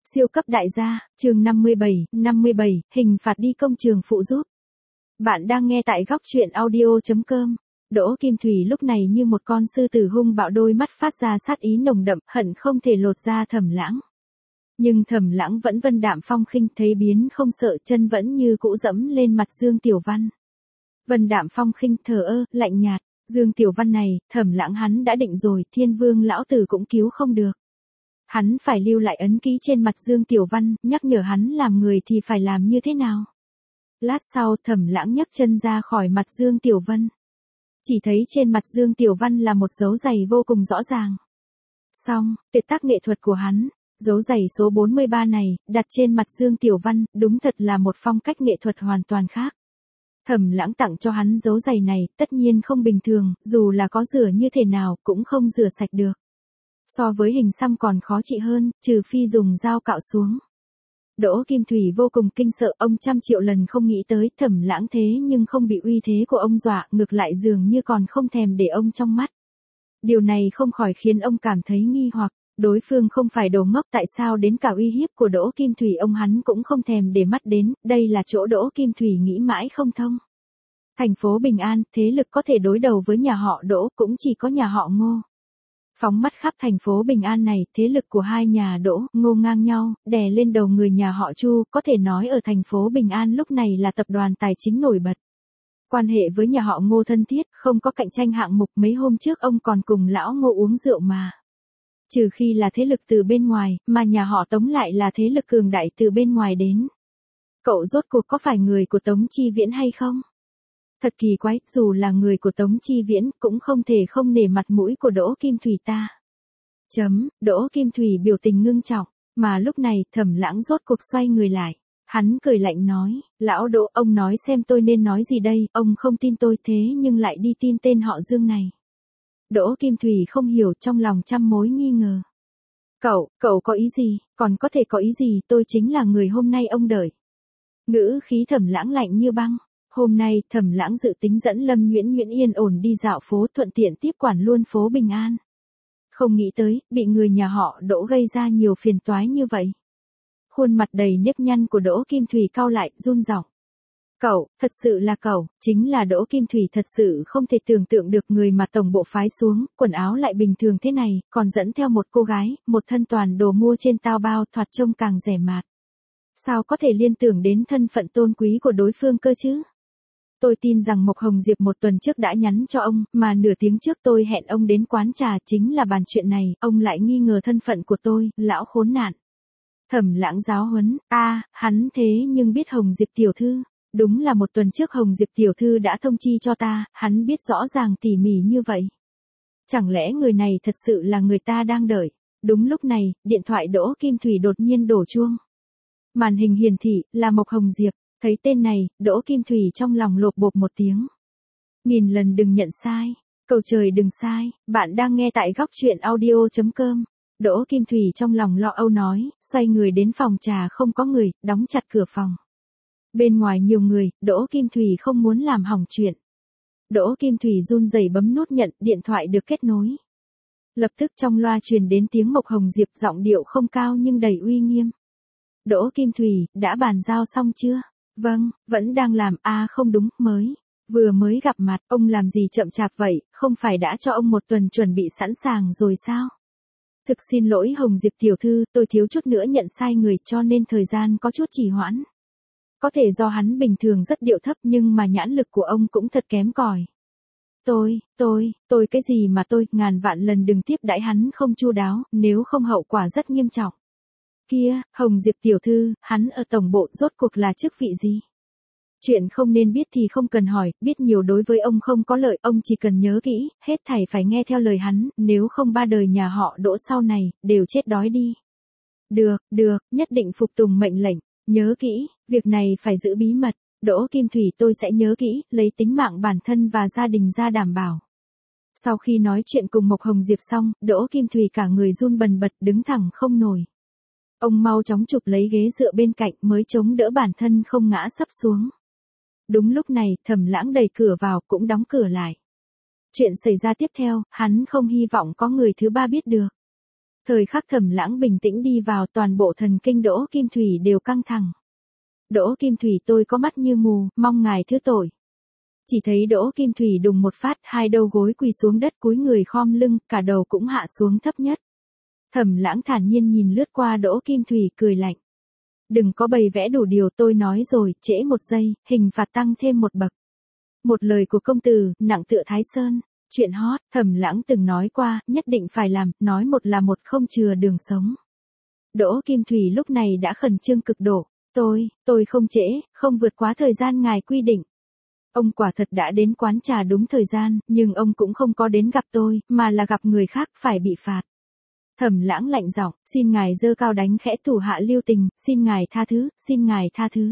Siêu cấp đại gia, chương 57, hình phạt đi công trường phụ giúp. Bạn đang nghe tại góc truyện audio.com. Đỗ Kim Thủy lúc này như một con sư tử hung bạo, đôi mắt phát ra sát ý nồng đậm, hận không thể lột ra Thẩm Lãng. Nhưng Thẩm Lãng vẫn vân đạm phong khinh, thấy biến không sợ, chân vẫn như cũ dẫm lên mặt Dương Tiểu Văn. Vân đạm phong khinh, thờ ơ, lạnh nhạt. Dương Tiểu Văn này, Thẩm Lãng hắn đã định rồi, Thiên Vương lão tử cũng cứu không được. Hắn phải lưu lại ấn ký trên mặt Dương Tiểu Văn, nhắc nhở hắn làm người thì phải làm như thế nào. Lát sau Thẩm Lãng nhấc chân ra khỏi mặt Dương Tiểu Văn. Chỉ thấy trên mặt Dương Tiểu Văn là một dấu giày vô cùng rõ ràng. Xong, tuyệt tác nghệ thuật của hắn, dấu giày số 43 này, đặt trên mặt Dương Tiểu Văn, đúng thật là một phong cách nghệ thuật hoàn toàn khác. Thẩm Lãng tặng cho hắn dấu giày này, tất nhiên không bình thường, dù là có rửa như thế nào, cũng không rửa sạch được. So với hình xăm còn khó trị hơn, trừ phi dùng dao cạo xuống. Đỗ Kim Thủy vô cùng kinh sợ, ông trăm triệu lần không nghĩ tới Thẩm Lãng thế nhưng không bị uy thế của ông dọa, ngược lại dường như còn không thèm để ông trong mắt. Điều này không khỏi khiến ông cảm thấy nghi hoặc, đối phương không phải đồ ngốc, tại sao đến cả uy hiếp của Đỗ Kim Thủy ông hắn cũng không thèm để mắt đến, đây là chỗ Đỗ Kim Thủy nghĩ mãi không thông. Thành phố Bình An, thế lực có thể đối đầu với nhà họ Đỗ cũng chỉ có nhà họ Ngô. Phóng mắt khắp thành phố Bình An này, thế lực của hai nhà Đỗ, Ngô ngang nhau, đè lên đầu người nhà họ Chu, có thể nói ở thành phố Bình An lúc này là tập đoàn tài chính nổi bật. Quan hệ với nhà họ Ngô thân thiết, không có cạnh tranh hạng mục, mấy hôm trước ông còn cùng lão Ngô uống rượu mà. Trừ khi là thế lực từ bên ngoài, mà nhà họ Tống lại là thế lực cường đại từ bên ngoài đến. Cậu rốt cuộc có phải người của Tống Chi Viễn hay không? Thật kỳ quái, dù là người của Tống Chi Viễn, cũng không thể không nể mặt mũi của Đỗ Kim Thủy ta. Đỗ Kim Thủy biểu tình ngưng trọng, mà lúc này Thẩm Lãng rốt cuộc xoay người lại. Hắn cười lạnh nói, lão Đỗ, ông nói xem tôi nên nói gì đây, ông không tin tôi thế nhưng lại đi tin tên họ Dương này. Đỗ Kim Thủy không hiểu, trong lòng trăm mối nghi ngờ. Cậu có ý gì, còn có thể có ý gì, tôi chính là người hôm nay ông đợi. Ngữ khí Thẩm Lãng lạnh như băng. Hôm nay, Thẩm Lãng dự tính dẫn Lâm Nhuyễn Nhuyễn yên ổn đi dạo phố, thuận tiện tiếp quản luôn phố Bình An. Không nghĩ tới, bị người nhà họ Đỗ gây ra nhiều phiền toái như vậy. Khuôn mặt đầy nếp nhăn của Đỗ Kim Thủy cau lại, run giọng. Thật sự là cậu, chính là Đỗ Kim Thủy thật sự không thể tưởng tượng được người mà tổng bộ phái xuống, quần áo lại bình thường thế này, còn dẫn theo một cô gái, một thân toàn đồ mua trên Taobao, thoạt trông càng rẻ mạt. Sao có thể liên tưởng đến thân phận tôn quý của đối phương cơ chứ? Tôi tin rằng Mộc Hồng Diệp một tuần trước đã nhắn cho ông, mà nửa tiếng trước tôi hẹn ông đến quán trà, chính là bàn chuyện này, ông lại nghi ngờ thân phận của tôi, lão khốn nạn. Thẩm Lãng giáo huấn, hắn thế nhưng biết Hồng Diệp tiểu thư, đúng là một tuần trước Hồng Diệp tiểu thư đã thông chi cho ta, hắn biết rõ ràng tỉ mỉ như vậy. Chẳng lẽ người này thật sự là người ta đang đợi? Đúng lúc này, điện thoại Đỗ Kim Thủy đột nhiên đổ chuông. Màn hình hiển thị, là Mộc Hồng Diệp. Thấy tên này, Đỗ Kim Thủy trong lòng lộp bộp một tiếng. Nghìn lần đừng nhận sai, cầu trời đừng sai, bạn đang nghe tại góc truyện audio.com. Đỗ Kim Thủy trong lòng lo âu nói, xoay người đến phòng trà không có người, đóng chặt cửa phòng. Bên ngoài nhiều người, Đỗ Kim Thủy không muốn làm hỏng chuyện. Đỗ Kim Thủy run rẩy bấm nút nhận, điện thoại được kết nối. Lập tức trong loa truyền đến tiếng Mộc Hồng Diệp, giọng điệu không cao nhưng đầy uy nghiêm. Đỗ Kim Thủy, đã bàn giao xong chưa? Vâng, vẫn đang làm, không đúng, vừa mới gặp mặt, ông làm gì chậm chạp vậy, không phải đã cho ông một tuần chuẩn bị sẵn sàng rồi sao? Thực xin lỗi Hồng Diệp tiểu thư, tôi thiếu chút nữa nhận sai người cho nên thời gian có chút trì hoãn. Có thể do hắn bình thường rất điệu thấp nhưng mà nhãn lực của ông cũng thật kém cỏi. Tôi cái gì mà tôi, ngàn vạn lần đừng tiếp đãi hắn không chu đáo, nếu không hậu quả rất nghiêm trọng. Kia, Hồng Diệp tiểu thư, hắn ở tổng bộ rốt cuộc là chức vị gì? Chuyện không nên biết thì không cần hỏi, biết nhiều đối với ông không có lợi, ông chỉ cần nhớ kỹ, hết thảy phải nghe theo lời hắn, nếu không ba đời nhà họ Đỗ sau này, đều chết đói đi. Được, nhất định phục tùng mệnh lệnh, nhớ kỹ, việc này phải giữ bí mật, Đỗ Kim Thủy tôi sẽ nhớ kỹ, lấy tính mạng bản thân và gia đình ra đảm bảo. Sau khi nói chuyện cùng Mộc Hồng Diệp xong, Đỗ Kim Thủy cả người run bần bật đứng thẳng không nổi. Ông mau chóng chụp lấy ghế dựa bên cạnh mới chống đỡ bản thân không ngã sấp xuống. Đúng lúc này, Thẩm Lãng đẩy cửa vào cũng đóng cửa lại. Chuyện xảy ra tiếp theo, hắn không hy vọng có người thứ ba biết được. Thời khắc Thẩm Lãng bình tĩnh đi vào, toàn bộ thần kinh Đỗ Kim Thủy đều căng thẳng. Đỗ Kim Thủy, tôi có mắt như mù, mong ngài thứ tội. Chỉ thấy Đỗ Kim Thủy đùng một phát, hai đầu gối quỳ xuống đất, cúi người khom lưng, cả đầu cũng hạ xuống thấp nhất. Thẩm Lãng thản nhiên nhìn lướt qua Đỗ Kim Thủy, cười lạnh. Đừng có bày vẽ đủ điều, tôi nói rồi, trễ một giây, hình phạt tăng thêm một bậc. Một lời của công tử, nặng tựa Thái Sơn. Chuyện hot, Thẩm Lãng từng nói qua, nhất định phải làm, nói một là một, không chừa đường sống. Đỗ Kim Thủy lúc này đã khẩn trương cực độ. Tôi không trễ, không vượt quá thời gian ngài quy định. Ông quả thật đã đến quán trà đúng thời gian, nhưng ông cũng không có đến gặp tôi, mà là gặp người khác, phải bị phạt. Thẩm Lãng lạnh giọng, xin ngài giơ cao đánh khẽ, thủ hạ lưu tình, xin ngài tha thứ, xin ngài tha thứ.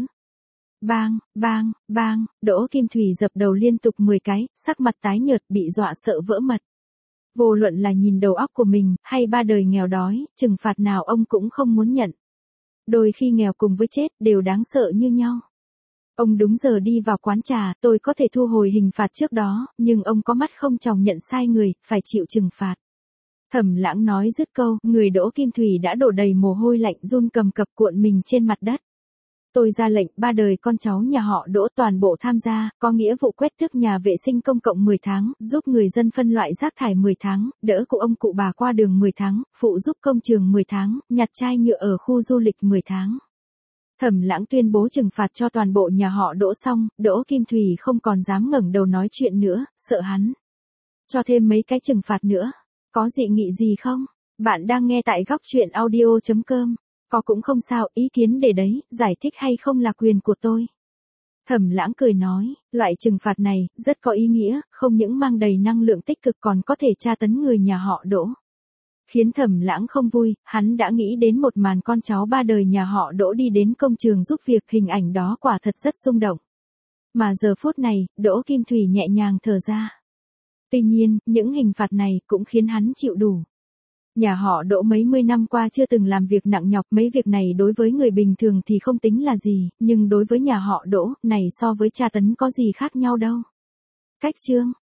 Bang, bang, bang, Đỗ Kim Thủy dập đầu liên tục 10 cái, sắc mặt tái nhợt, bị dọa sợ vỡ mật. Vô luận là nhìn đầu óc của mình, hay ba đời nghèo đói, trừng phạt nào ông cũng không muốn nhận. Đôi khi nghèo cùng với chết, đều đáng sợ như nhau. Ông đúng giờ đi vào quán trà, tôi có thể thu hồi hình phạt trước đó, nhưng ông có mắt không tròng nhận sai người, phải chịu trừng phạt. Thẩm Lãng nói dứt câu, người Đỗ Kim Thủy đã đổ đầy mồ hôi lạnh, run cầm cập cuộn mình trên mặt đất. Tôi ra lệnh, ba đời con cháu nhà họ Đỗ toàn bộ tham gia, có nghĩa vụ quét tước nhà vệ sinh công cộng 10 tháng, giúp người dân phân loại rác thải 10 tháng, đỡ cụ ông cụ bà qua đường 10 tháng, phụ giúp công trường 10 tháng, nhặt chai nhựa ở khu du lịch 10 tháng. Thẩm Lãng tuyên bố trừng phạt cho toàn bộ nhà họ Đỗ xong, Đỗ Kim Thủy không còn dám ngẩng đầu nói chuyện nữa, sợ hắn cho thêm mấy cái trừng phạt nữa. Có dị nghị gì không? Bạn đang nghe tại góc truyện audio.com. Có cũng không sao, ý kiến để đấy, giải thích hay không là quyền của tôi. Thẩm Lãng cười nói, loại trừng phạt này, rất có ý nghĩa, không những mang đầy năng lượng tích cực còn có thể tra tấn người nhà họ Đỗ. Khiến Thẩm Lãng không vui, hắn đã nghĩ đến một màn con cháu ba đời nhà họ Đỗ đi đến công trường giúp việc, hình ảnh đó quả thật rất xung động. Mà giờ phút này, Đỗ Kim Thủy nhẹ nhàng thở ra. Tuy nhiên, những hình phạt này cũng khiến hắn chịu đủ. Nhà họ Đỗ mấy mươi năm qua chưa từng làm việc nặng nhọc, mấy việc này đối với người bình thường thì không tính là gì, nhưng đối với nhà họ Đỗ, này so với tra tấn có gì khác nhau đâu. Cách chương